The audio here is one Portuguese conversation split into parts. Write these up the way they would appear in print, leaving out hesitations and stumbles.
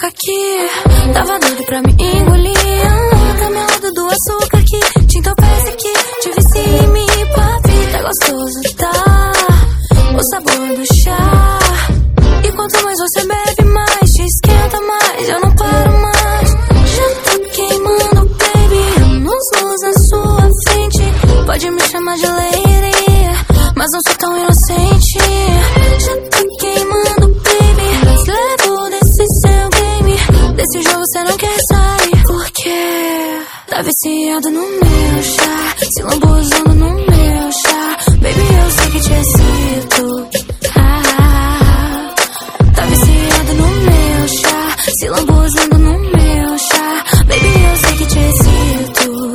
boca aqui. Tava doido pra me engolir. Camelado do açúcar que te entorpece aqui. Te vicia em mim, papi. Tá gostoso, tá? O sabor do chá. E quanto mais você bebe, mais te esquenta mais. Eu não paro mais. Já tô queimando, baby. Anos-luz na sua frente. Pode me chamar de lady, mas não sou tão inocente. Já tô queimando, baby. Mas levo desse seu game. Desse jogo cê não quer sair. Porque tá viciado no meu chá. Se lambuzando no meu chá. Baby, eu sei que te excito. Tá viciado no meu chá. Se lambuzando no meu chá. Baby, eu sei que te excito.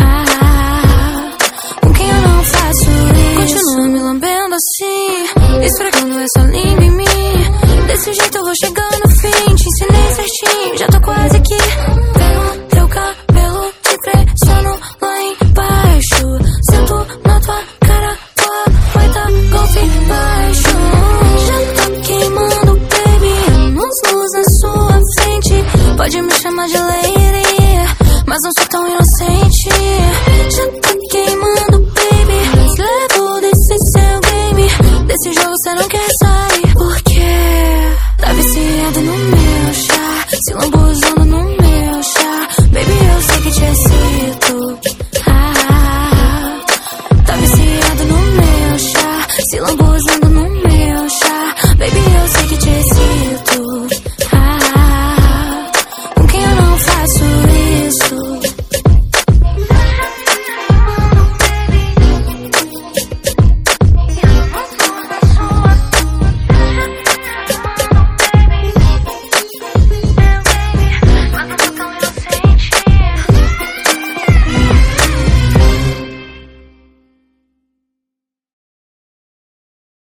Com quem eu não faço isso. Continua me lambendo assim, esfregando essa língua em mim. Desse jeito eu vou chegando no fim. Te ensinei certinho, já tô quase aqui. Pego teu cabelo, te pressiono lá embaixo. Sento na tua cara, tua vai tá golpe baixo. Já tô queimando, baby. Anos-luz na sua frente. Pode me chamar de lady, mas não sou tão inocente. Já tô queimando, baby. Mas levo desse seu game. Desse jogo cê não quer sair. Porque tá viciado no meu